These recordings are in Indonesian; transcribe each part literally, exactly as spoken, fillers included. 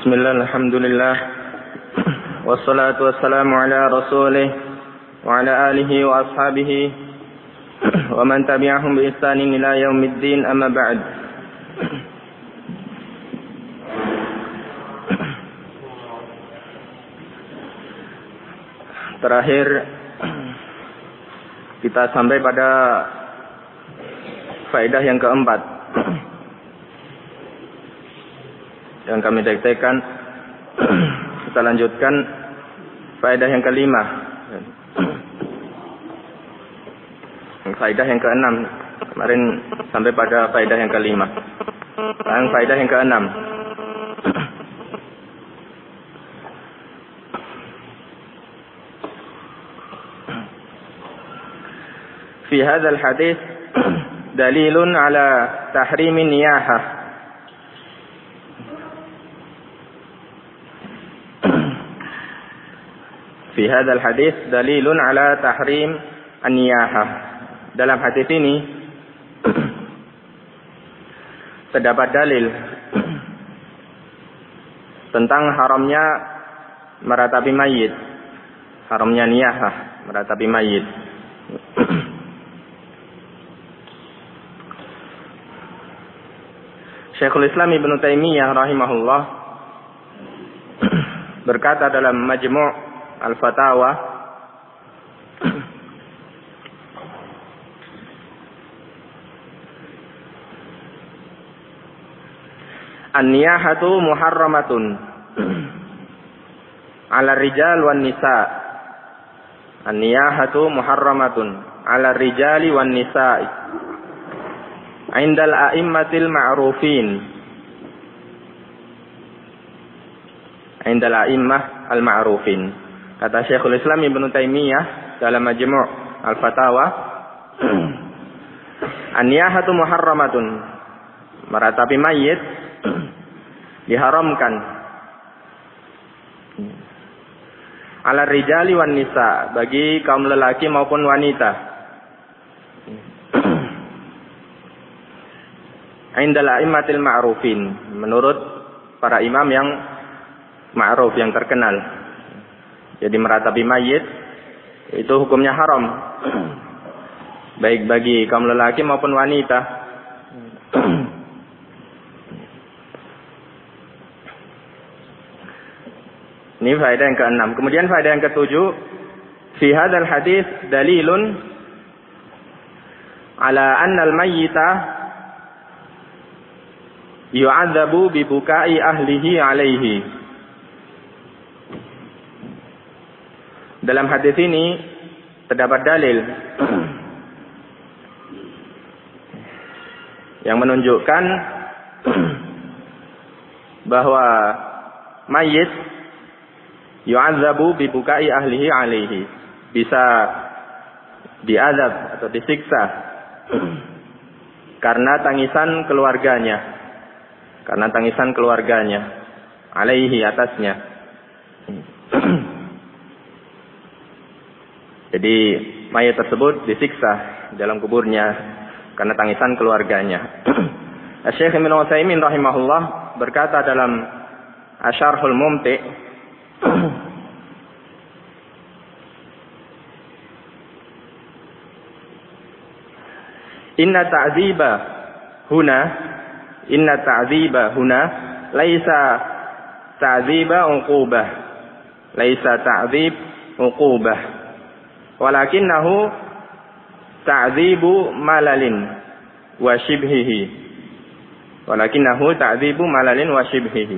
Bismillah, alhamdulillah. Wassalatu wassalamu ala rasulih wa ala alihi wa ashabihi wa man tabi'ahum bi ihsanin ila yaumiddin, amma ba'd. Terakhir kita sampai pada faedah yang keempat yang kami diktekan. Kita lanjutkan faedah yang kelima, faedah yang keenam. Kemarin sampai pada faedah yang kelima. Sekarang faedah yang keenam. Fi hadzal hadits dalilun ala tahrimin niyahah. Fi hadzal hadits dalilun ala tahrim an-niyahah. Dalam hadis ini terdapat dalil tentang haramnya meratapi mayit, haramnya niyahah, meratapi mayit. Syekhul Islam Ibnu Taimiyah rahimahullah berkata dalam Majmu' Al-Fatawa, an-niyahatu muharramatun 'ala rijal wan nisa. An-niyahatu muharramatun 'ala rijali wan nisa 'indal a'immatil ma'rufin. 'Indal a'immah al-ma'rufin. Kata Syekhul Islam Ibnu Taimiyah dalam Majmu' Al-Fatawa, an-niyahatu muharramatun, meratapi mayit diharamkan, ala rijali wan nisa, bagi kaum lelaki maupun wanita, indal a'immatil ma'rufin, menurut para imam yang ma'ruf, yang terkenal. Jadi meratapi mayit itu hukumnya haram, baik bagi kaum lelaki maupun wanita. Ini faedah yang keenam. Kemudian faedah yang ketujuh, fi hadzal hadis dalilun ala anna al-mayyita yu'adzabu bi bukai ahlihi alaihi. Dalam hadis ini terdapat dalil yang menunjukkan bahwa mayit yu'adzabu bi bukai ahlihi alaihi, bisa diazab atau disiksa karena tangisan keluarganya, karena tangisan keluarganya, alaihi, atasnya. Jadi mayat tersebut disiksa dalam kuburnya karena tangisan keluarganya. Syekh Ibnu Utsaimin rahimahullah berkata dalam Asyarhul Mumti', Inna ta'ziba huna Inna ta'ziba huna laisa ta'ziba uqubah, laisa ta'zib uqubah, walakinnahu ta'dzibu malalin wa shibhihi, walakinnahu ta'dzibu malalin wa shibhihi.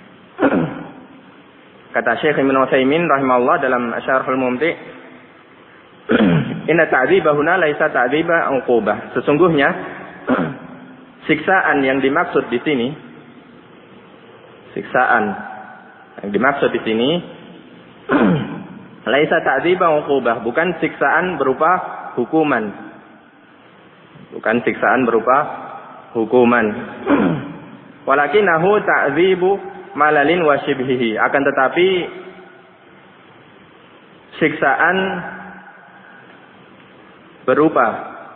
Kata Syekh Ibnu Utsaimin rahimahullah dalam Syarhul Mumti', inna ta'dziba huna laisa ta'dziba uqubah. Sesungguhnya siksaan yang dimaksud di sini, siksaan yang dimaksud di sini laisa ta'dziba uqubah, bukan siksaan berupa hukuman. Bukan siksaan berupa hukuman. Walakinahu ta'dzibu malalin wa shibhihi, akan tetapi siksaan berupa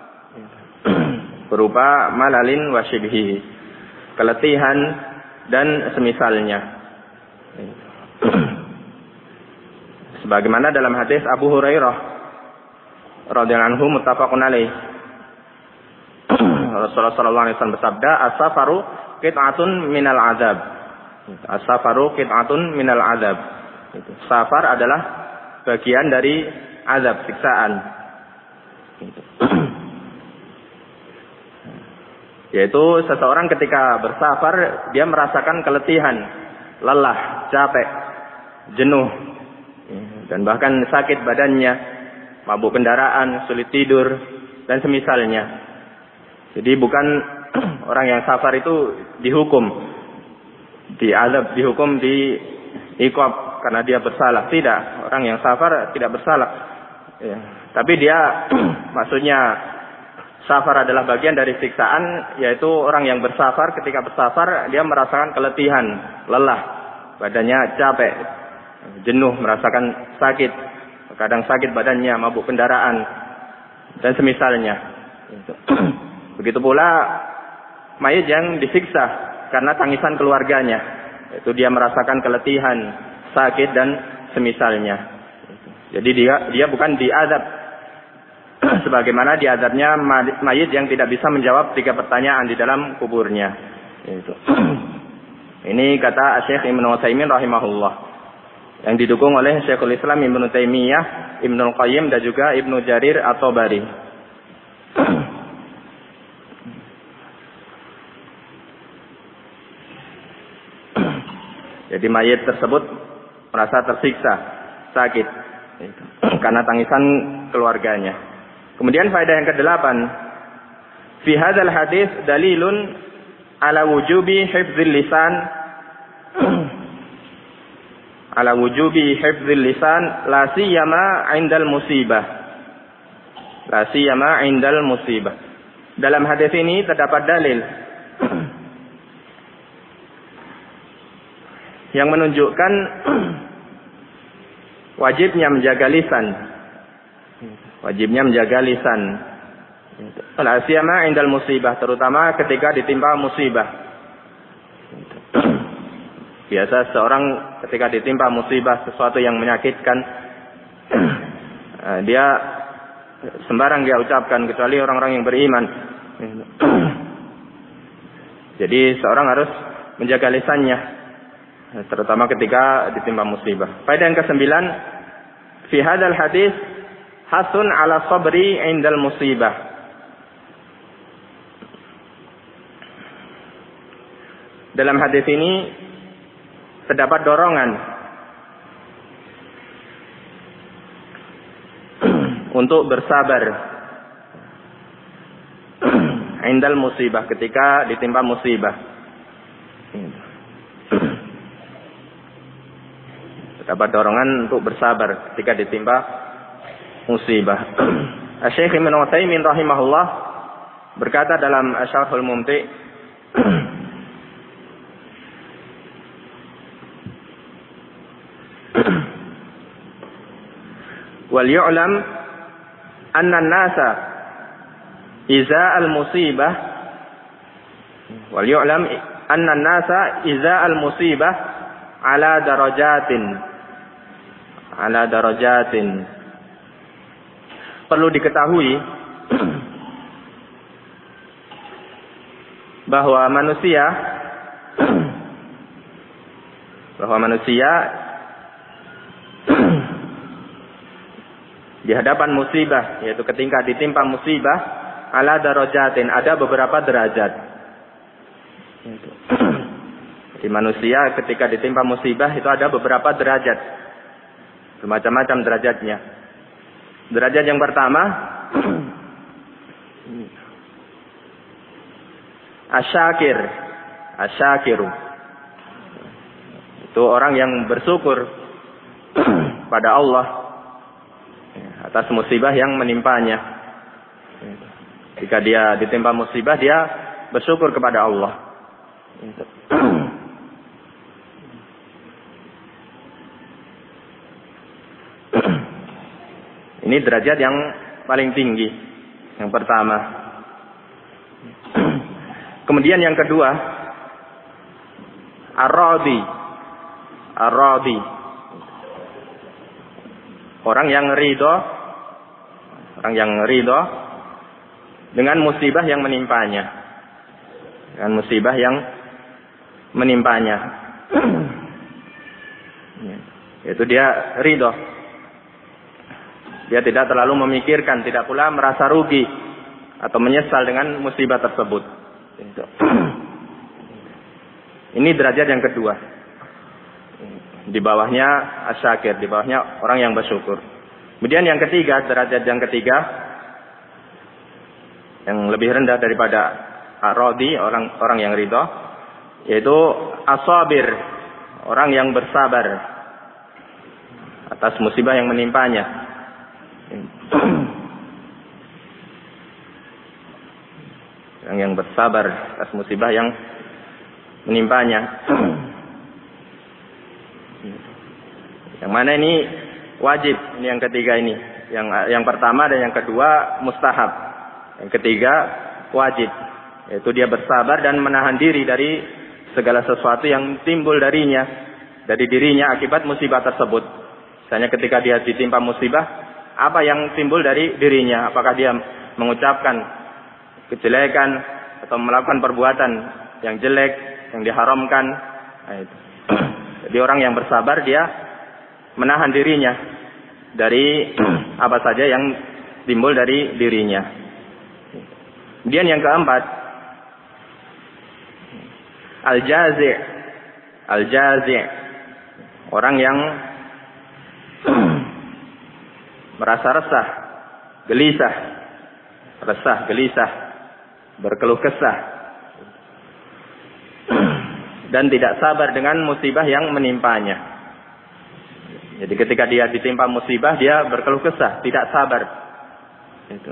berupa malalin wa shibhihi, keletihan dan semisalnya. Sebagaimana dalam hadis Abu Hurairah radhiyallahu anhu muttafaqun alaih. Rasulullah sallallahu alaihi wasallam bersabda, "As-safaru qit'atun minal azab." As-safaru qit'atun minal azab. Safar adalah bagian dari azab, siksaan. Yaitu seseorang ketika bersafar dia merasakan keletihan, lelah, capek, jenuh, dan bahkan sakit badannya, mabuk kendaraan, sulit tidur, dan semisalnya. Jadi bukan orang yang safar itu dihukum, diazab, dihukum, diiqab karena dia bersalah. Tidak, orang yang safar tidak bersalah. Ya. Tapi dia, maksudnya safar adalah bagian dari siksaan, yaitu orang yang bersafar, ketika bersafar dia merasakan keletihan, lelah, badannya capek, jenuh, merasakan sakit, kadang sakit badannya, mabuk kendaraan, dan semisalnya. Begitu pula mayit yang disiksa karena tangisan keluarganya, yaitu dia merasakan keletihan, sakit, dan semisalnya. Jadi dia dia bukan diazab sebagaimana diazabnya mayit yang tidak bisa menjawab tiga pertanyaan di dalam kuburnya. Itu. Ini kata Syekh Ibnu Utsaimin rahimahullah, yang didukung oleh Syekhul Islam Ibnu Taimiyah, Ibnu Qayyim, dan juga Ibnu Jarir At-Tabari. Jadi mayit tersebut merasa tersiksa, sakit, itu, karena tangisan keluarganya. Kemudian faedah yang kedelapan, fi hadzal hadis dalilun ala wujubi hifdzil lisan ala wujubi hifdzil lisan la siyama 'indal musibah. La siyama 'indal musibah. Dalam hadis ini terdapat dalil yang menunjukkan wajibnya menjaga lisan. Wajibnya menjaga lisan. La siyama 'indal musibah, terutama ketika ditimpa musibah. Biasa seorang ketika ditimpa musibah, sesuatu yang menyakitkan, dia sembarang dia ucapkan, kecuali orang-orang yang beriman. Jadi seorang harus menjaga lisannya, terutama ketika ditimpa musibah. Faedah yang kesembilan, fi hadzal hadis hasun ala sabri 'indal musibah. Dalam hadis ini terdapat dorongan untuk bersabar 'indal musibah, ketika ditimpa musibah. Terdapat dorongan untuk bersabar ketika ditimpa musibah. Syekh Ibnu Utsaimin rahimahullah berkata dalam Asy-Syarhul Mumti', wal yu'lam anna an-nasa iza al-musibah wal yu'lam anna an-nasa iza al-musibah ala darajatin ala darajatin. Perlu diketahui bahwa manusia bahwa manusia di hadapan musibah, yaitu ketika ditimpa musibah, ala darajatin, ada beberapa derajat. Di manusia ketika ditimpa musibah itu ada beberapa derajat, bermacam-macam derajatnya. Derajat yang pertama, asyakir, asyakiru, itu orang yang bersyukur pada Allah atas musibah yang menimpanya. Jika dia ditimpa musibah, dia bersyukur kepada Allah. Ini derajat yang paling tinggi, yang pertama. Kemudian yang kedua, ar-radi. ar-radi. Orang yang ridho, orang yang ridho dengan musibah yang menimpanya. Dengan musibah yang menimpanya. Yaitu dia ridho. Dia tidak terlalu memikirkan, tidak pula merasa rugi atau menyesal dengan musibah tersebut. Ini derajat yang kedua. Di bawahnya asyakir, di bawahnya orang yang bersyukur. Kemudian yang ketiga, derajat yang ketiga, yang lebih rendah daripada ar-radi, orang orang yang ridho, yaitu as-sabir, orang yang bersabar atas musibah yang menimpanya. Orang yang bersabar atas musibah yang menimpanya. Yang mana ini wajib, ini yang ketiga ini. Yang yang pertama dan yang kedua mustahab. Yang ketiga wajib, yaitu dia bersabar dan menahan diri dari segala sesuatu yang timbul darinya, dari dirinya akibat musibah tersebut. Misalnya ketika dia ditimpa musibah, apa yang timbul dari dirinya? Apakah dia mengucapkan kejelekan atau melakukan perbuatan yang jelek, yang diharamkan? Nah, itu. Jadi orang yang bersabar dia menahan dirinya dari apa saja yang timbul dari dirinya. Kemudian yang keempat, al-jazi'. Al-jazi', orang yang merasa resah, gelisah, resah, gelisah, berkeluh kesah, dan tidak sabar dengan musibah yang menimpanya. Jadi ketika dia ditimpa musibah, dia berkeluh kesah, tidak sabar. Itu.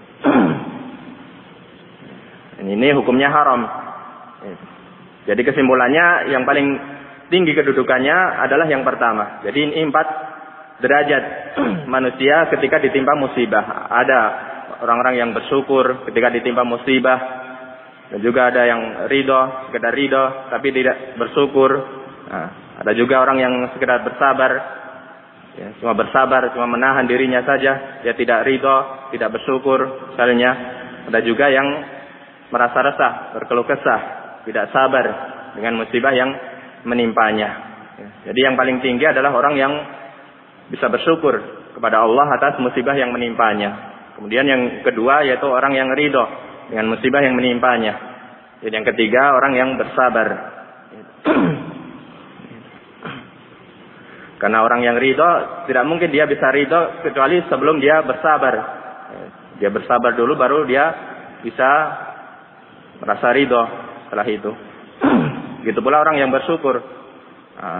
Ini hukumnya haram. Jadi kesimpulannya yang paling tinggi kedudukannya adalah yang pertama. Jadi ini empat derajat manusia ketika ditimpa musibah. Ada orang-orang yang bersyukur ketika ditimpa musibah, dan juga ada yang ridho, sekedar ridho tapi tidak bersyukur. Nah, ada juga orang yang sekedar bersabar. Ya, cuma bersabar, cuma menahan dirinya saja, dia tidak ridho, tidak bersyukur. Misalnya, ada juga yang merasa resah, berkeluh kesah, tidak sabar dengan musibah yang menimpanya. Ya, jadi yang paling tinggi adalah orang yang bisa bersyukur kepada Allah atas musibah yang menimpanya. Kemudian yang kedua yaitu orang yang ridho dengan musibah yang menimpanya. Dan yang ketiga orang yang bersabar. Karena orang yang ridho, tidak mungkin dia bisa ridho kecuali sebelum dia bersabar. Dia bersabar dulu baru dia bisa merasa ridho setelah itu. Begitu pula orang yang bersyukur. Nah,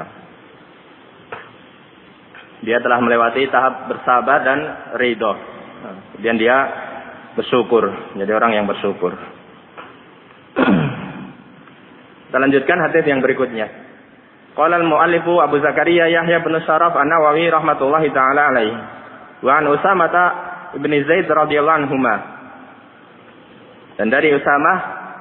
dia telah melewati tahap bersabar dan ridho. Nah, kemudian dia bersyukur, jadi orang yang bersyukur. Kita lanjutkan hadis yang berikutnya. Qala al-mu'allifu Abu Zakaria Yahya bin Syaraf An-Nawawi rahmatullahi taala alaihi wa an Usamah bin Zaid radhiyallahu anhuma. Dan dari Usamah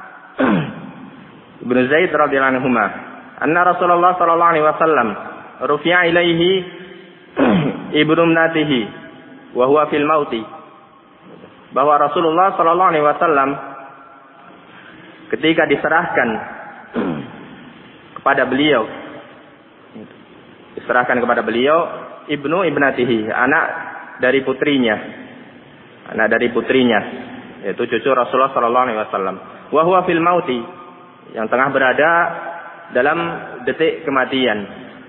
bin Zaid radhiyallahu anhuma, anna Rasulullah sallallahu alaihi wasallam rufi'a ilaihi ibnu ibnatihi wa huwa fil mauti. Bahwa Rasulullah sallallahu alaihi wasallam ketika diserahkan kepada beliau diserahkan kepada beliau ibnu ibnatihi, anak dari putrinya, anak dari putrinya, yaitu cucu Rasulullah sallallahu alaihi wasallam. Wa huwa fil mauti, yang tengah berada dalam detik kematian.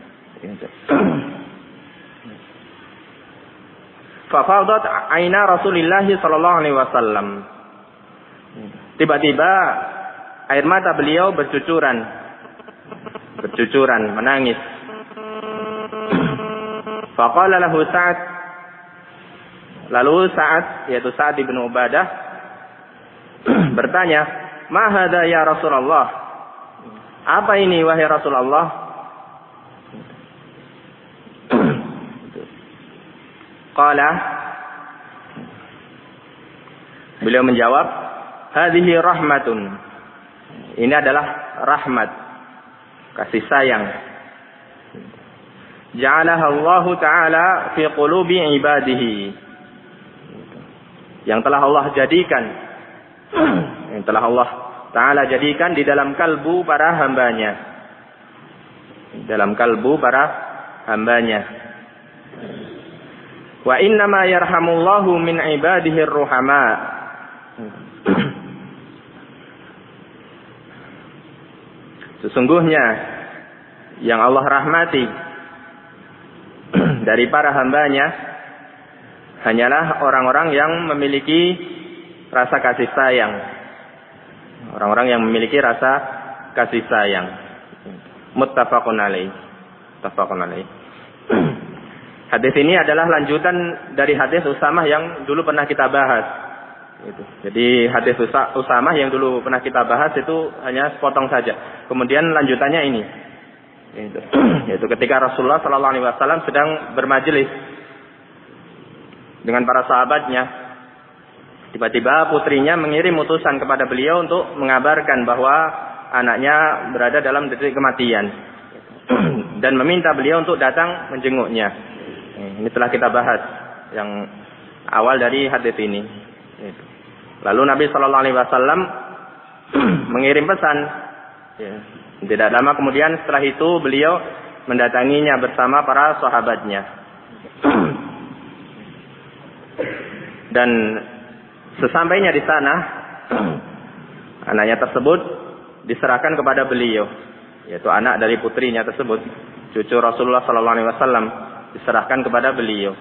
Fa fadat aina Rasulillah sallallahu alaihi wasallam. Tiba-tiba air mata beliau bercucuran, bercucuran, menangis. Faqala lahu Sa'ad, lalu Sa'ad yaitu Sa'ad bin Ubadah bertanya, "Ma hadza ya Rasulullah?" Apa ini wahai Rasulullah? Qala, beliau menjawab, "Hadhihi rahmatun." Ini adalah rahmat, kasih sayang. ja'alaha Allah Ta'ala fi qulubi ibadihi, yang telah Allah jadikan, yang telah Allah Ta'ala jadikan di dalam kalbu para hambanya, dalam kalbu para hambanya. Wa innama yarhamullahu min ibadihi ar-ruhama, sesungguhnya yang Allah rahmati dari para hambanya hanyalah orang-orang yang memiliki rasa kasih sayang, orang-orang yang memiliki rasa kasih sayang. Muttafaqun alaih. Muttafaqun alaih. Hadis ini adalah lanjutan dari hadis Usamah yang dulu pernah kita bahas. Itu. Jadi hadis Usamah yang dulu pernah kita bahas itu hanya sepotong saja. Kemudian lanjutannya ini. Itu. Yaitu ketika Rasulullah Sallallahu Alaihi Wasallam sedang bermajelis dengan para sahabatnya, tiba-tiba putrinya mengirim utusan kepada beliau untuk mengabarkan bahwa anaknya berada dalam detik kematian dan meminta beliau untuk datang menjenguknya. Ini telah kita bahas yang awal dari hadis ini. Lalu Nabi Sallallahu Alaihi Wasallam mengirim pesan. Tidak lama kemudian setelah itu beliau mendatanginya bersama para sahabatnya. Dan sesampainya di sana, anaknya tersebut diserahkan kepada beliau, yaitu anak dari putrinya tersebut, cucu Rasulullah Sallallahu Alaihi Wasallam, diserahkan kepada beliau.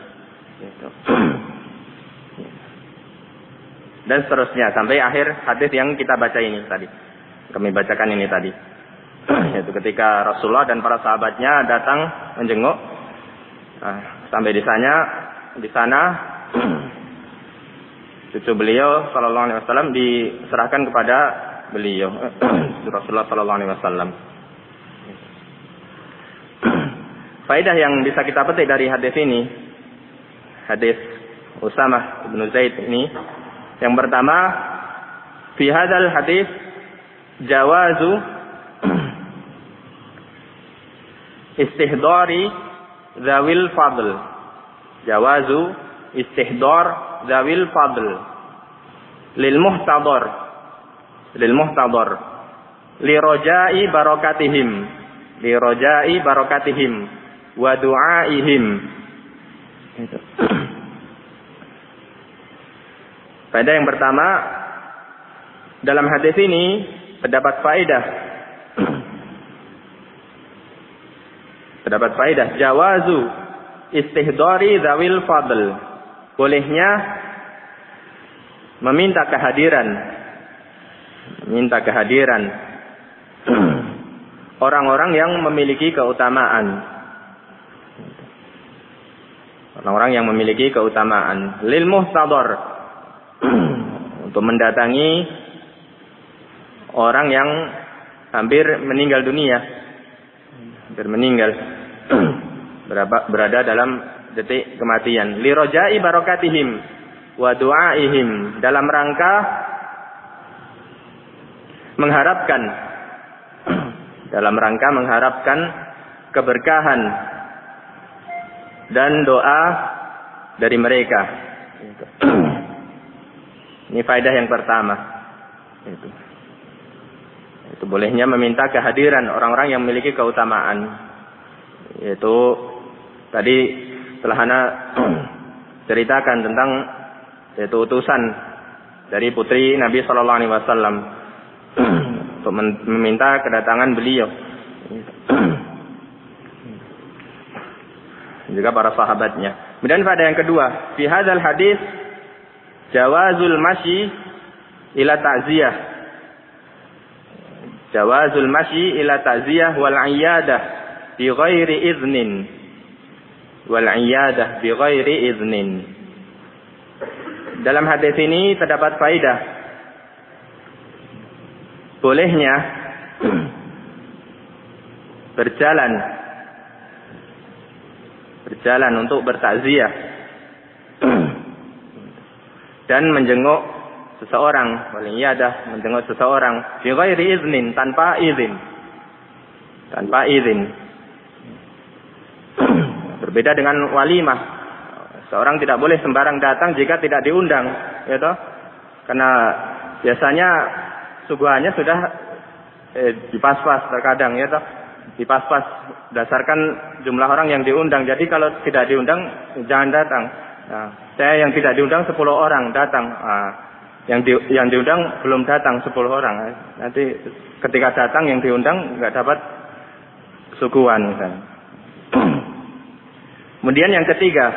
Dan seterusnya sampai akhir hadis yang kita baca ini tadi, kami bacakan ini tadi, yaitu ketika Rasulullah dan para sahabatnya datang menjenguk, nah, sampai di sana, di sana cucu beliau Sallallahu Alaihi Wasallam diserahkan kepada beliau, Rasulullah Sallallahu Alaihi Wasallam. Faedah yang bisa kita petik dari hadis ini, hadis Usamah bin Zaid ini, yang pertama, fi hadzal hadis jawazu istihdari dzawil fadl, jawazu istihdar dzawil fadl lil muhtadar, lil muhtadar li rajai barakatihim, li rajai barakatihim wa du'aihim. Faedah yang pertama, dalam hadis ini terdapat faedah terdapat faedah jawazu istihdari dzawil fadl, bolehnya meminta kehadiran meminta kehadiran orang-orang yang memiliki keutamaan, orang-orang yang memiliki keutamaan, lil muhtadar, untuk mendatangi orang yang hampir meninggal dunia, hampir meninggal, berada dalam detik kematian, li rajai barakatihim wa du'aihim, dalam rangka mengharapkan, dalam rangka mengharapkan keberkahan dan doa dari mereka. Ini faedah yang pertama. Itu. Itu bolehnya meminta kehadiran orang-orang yang memiliki keutamaan. Yaitu tadi telah ana ceritakan tentang yaitu utusan dari putri Nabi Sallallahu Alaihi Wasallam untuk meminta kedatangan beliau. Juga para sahabatnya. Kemudian pada yang kedua, fi hadzal hadis jawazul masyi ila ta'ziyah, jawazul masyi ila ta'ziyah wal iyadah bi ghairi iznin, wal iyadah bi ghairi iznin. Dalam hadis ini terdapat faedah bolehnya berjalan berjalan untuk bertakziah dan menjenguk seseorang, waliyadah, menjenguk seseorang bi ghairi iznin, tanpa izin, tanpa izin. Berbeda dengan walimah. Seorang tidak boleh sembarang datang jika tidak diundang, ya toh? Karena biasanya suguhannya sudah eh, dipas-pas terkadang, ya toh? Dipas-pas berdasarkan jumlah orang yang diundang. Jadi kalau tidak diundang jangan datang. Nah, saya yang tidak diundang sepuluh orang datang. Nah, yang di, yang diundang belum datang sepuluh orang. Nanti ketika datang yang diundang nggak dapat suguhan. Misalnya. Kemudian yang ketiga,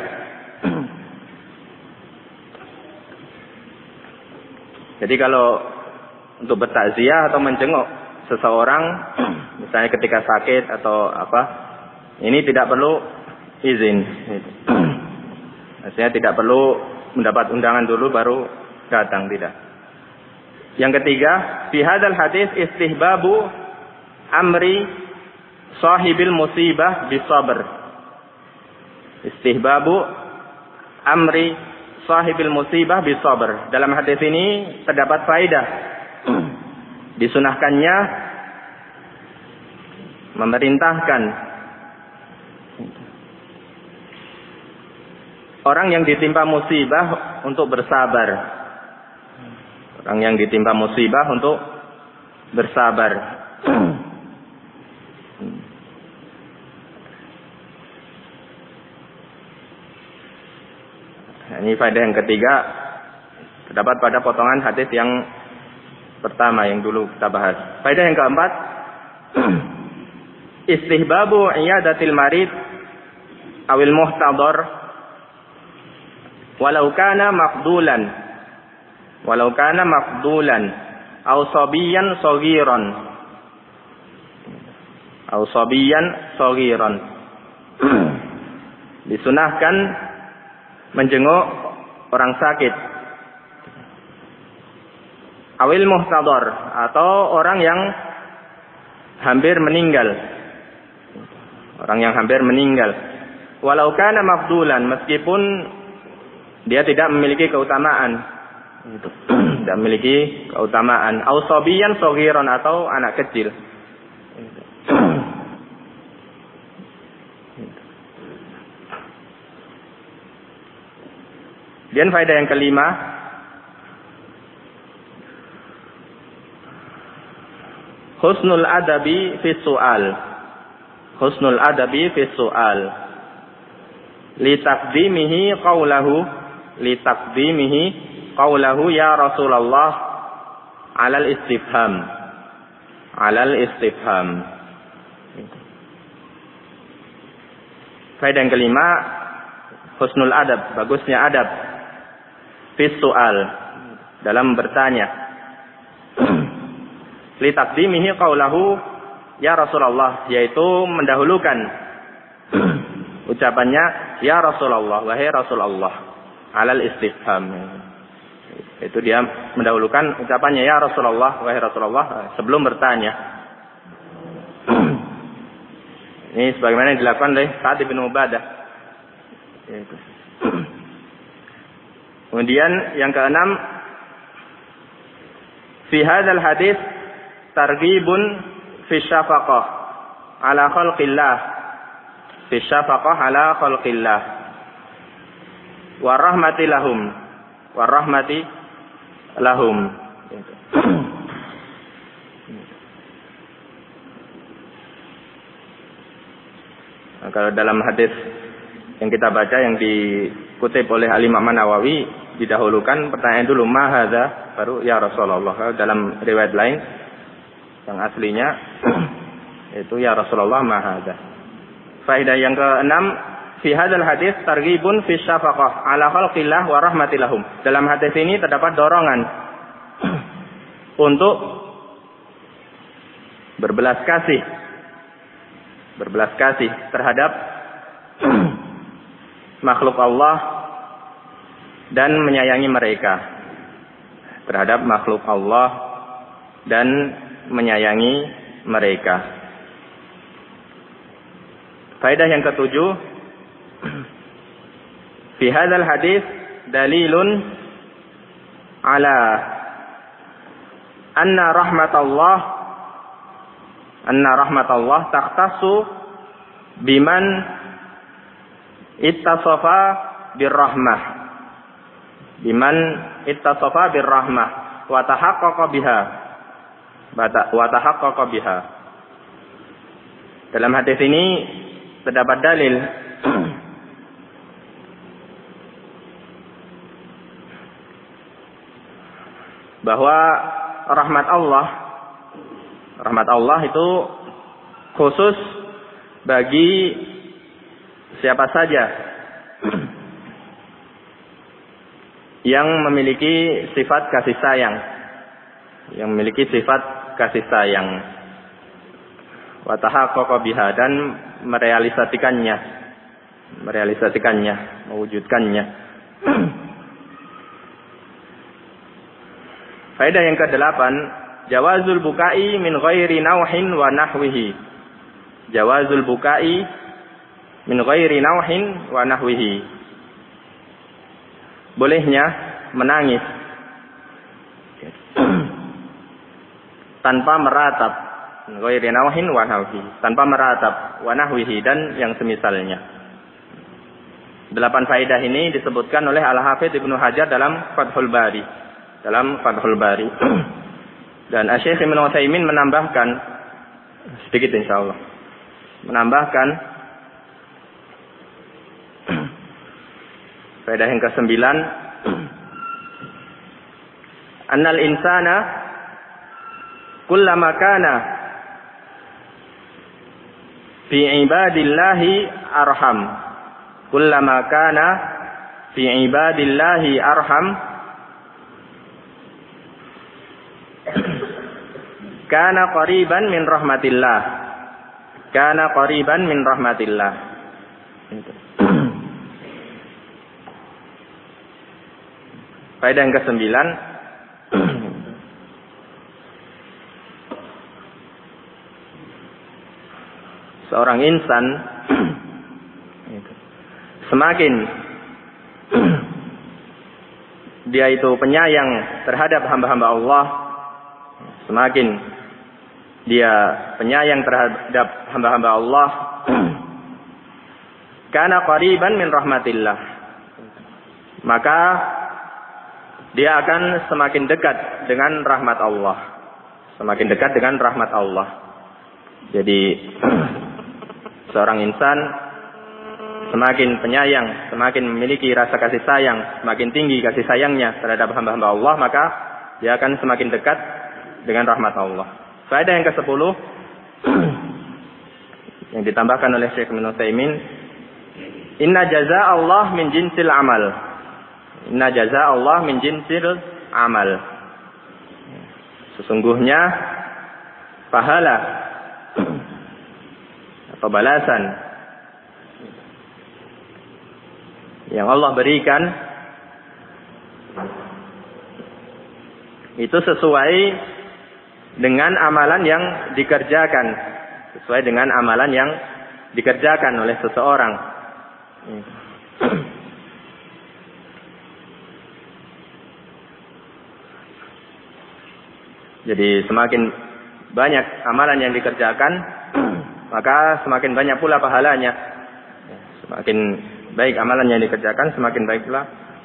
jadi kalau untuk bertakziah atau menjenguk seseorang, misalnya ketika sakit atau apa, ini tidak perlu izin. Maksudnya tidak perlu mendapat undangan dulu baru datang, tidak. Yang ketiga, fi hadzal hadis istihbabu amri sahibil musibah bisabr. Istihbabu amri sahibil musibah bisabr. Dalam hadis ini terdapat faedah disunahkannya memerintahkan orang yang ditimpa musibah untuk bersabar. Orang yang ditimpa musibah untuk bersabar. Nah, ini faedah yang ketiga terdapat pada potongan hadis yang pertama yang dulu kita bahas. Faedah yang keempat, istihbabu iyadatil marid awil muhtadar walau kana maqdulan walau kana maqdulan aw sabiyan saghiran aw sabiyan saghiran. Disunahkan menjenguk orang sakit, awil muhtadar atau orang yang hampir meninggal, orang yang hampir meninggal, walau kana mafdulan, meskipun dia tidak memiliki keutamaan, tidak memiliki keutamaan, au sabiyan saghiran atau anak kecil. Dan faedah yang kelima, husnul adabi fi su'al. Husnul adabi fi su'al. Li taqdimihi qawlahu li taqdimihi qawlahu ya Rasulullah alal istifham. Alal istifham. Faedah yang kelima, husnul adab, bagusnya adab fi su'al, dalam bertanya. Li taqdimihi qawlahu ya Rasulullah, yaitu mendahulukan ucapannya ya Rasulullah, wahai Rasulullah, alal istifham. Itu dia mendahulukan ucapannya ya Rasulullah, wahai Rasulullah, sebelum bertanya. Ini sebagaimana yang dilakukan oleh Sa'ad bin Ubadah. Kemudian yang keenam, fi hadzal hadis targhibun fi syafaqah ala khalqillah, fi syafaqah ala khalqillah wa rahmati lahum, wa rahmati lahum. Nah, kalau dalam hadis yang kita baca yang dikutip oleh Al-Imam Nawawi, didahulukan pertanyaan dulu ma hadza, baru ya Rasulullah. Dalam riwayat lain yang aslinya itu ya Rasulullah ma hadza. Faedah yang keenam, fi hadzal hadis targhibun fi syafaqah ala khalqillah wa rahmatilahum. Dalam hadis ini terdapat dorongan untuk berbelas kasih, berbelas kasih terhadap makhluk Allah dan menyayangi mereka, terhadap makhluk Allah dan menyayangi mereka. Faedah yang ketujuh, fi hadzal hadis dalilun ala anna rahmatallah anna rahmatallah takhtassu biman ittasafa birrahmah. Biman ittasafa birrahmah wa tahaqqaqa biha. Wa tahaqqaqa biha. Dalam hadis ini terdapat dalil bahwa rahmat Allah rahmat Allah itu khusus bagi siapa saja yang memiliki sifat kasih sayang, yang memiliki sifat kasih sayang, wa tahaqqaqa biha, dan merealisasikannya, merealisasikannya, mewujudkannya. Faedah yang kedelapan, jawazul bukai min ghairi nauhin wa nahwihi. Jawazul bukai min ghairi nauhin wa nahwihi. Bolehnya menangis tanpa meratap, min ghairi nauhin wa nahwihi, tanpa meratap, wa nahwihi, dan yang semisalnya. Delapan faedah ini disebutkan oleh Al-Hafidz Ibnu Hajar dalam Fathul Bari. Dalam Fathul Bari. Dan Syekh Ibnu Utsaimin menambahkan sedikit insyaallah. Menambahkan faedah yang kesembilan, annal insana kullama kana fi ibadillahi arham. Kullama kana fi ibadillahi arham kana qariban min rahmatillah. Kana qariban min rahmatillah. Faedah yang kesembilan, seorang insan semakin dia itu penyayang terhadap hamba-hamba Allah, semakin dia penyayang terhadap hamba-hamba Allah, kana qariban min rahmatillah, maka dia akan semakin dekat dengan rahmat Allah, semakin dekat dengan rahmat Allah. Jadi seorang insan semakin penyayang, semakin memiliki rasa kasih sayang, semakin tinggi kasih sayangnya terhadap hamba-hamba Allah, maka dia akan semakin dekat dengan rahmat Allah. Faedah yang kesepuluh yang ditambahkan oleh Syekh Ibnu Utsaimin, inna jazaa Allah min jinsil amal. Inna jazaa Allah min jinsil amal. Sesungguhnya pahala atau balasan yang Allah berikan itu sesuai dengan amalan yang dikerjakan, sesuai dengan amalan yang dikerjakan oleh seseorang. Jadi semakin banyak amalan yang dikerjakan, maka semakin banyak pula pahalanya. Semakin baik amalan yang dikerjakan, semakin baik pula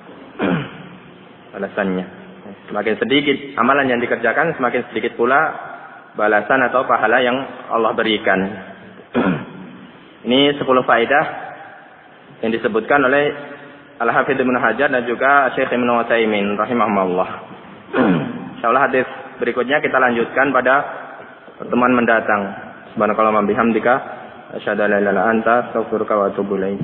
balasannya. Semakin sedikit amalan yang dikerjakan, semakin sedikit pula balasan atau pahala yang Allah berikan. Ini sepuluh faedah yang disebutkan oleh Al-Hafidz Ibnu Hajar dan juga Syekh Ibnu Utsaimin rahimahumullah. Insyaallah hadis berikutnya kita lanjutkan pada pertemuan mendatang. Subhanakallahumma bihamdika asyhadu an la ilaha illa anta astaghfiruka wa atubu ilaik.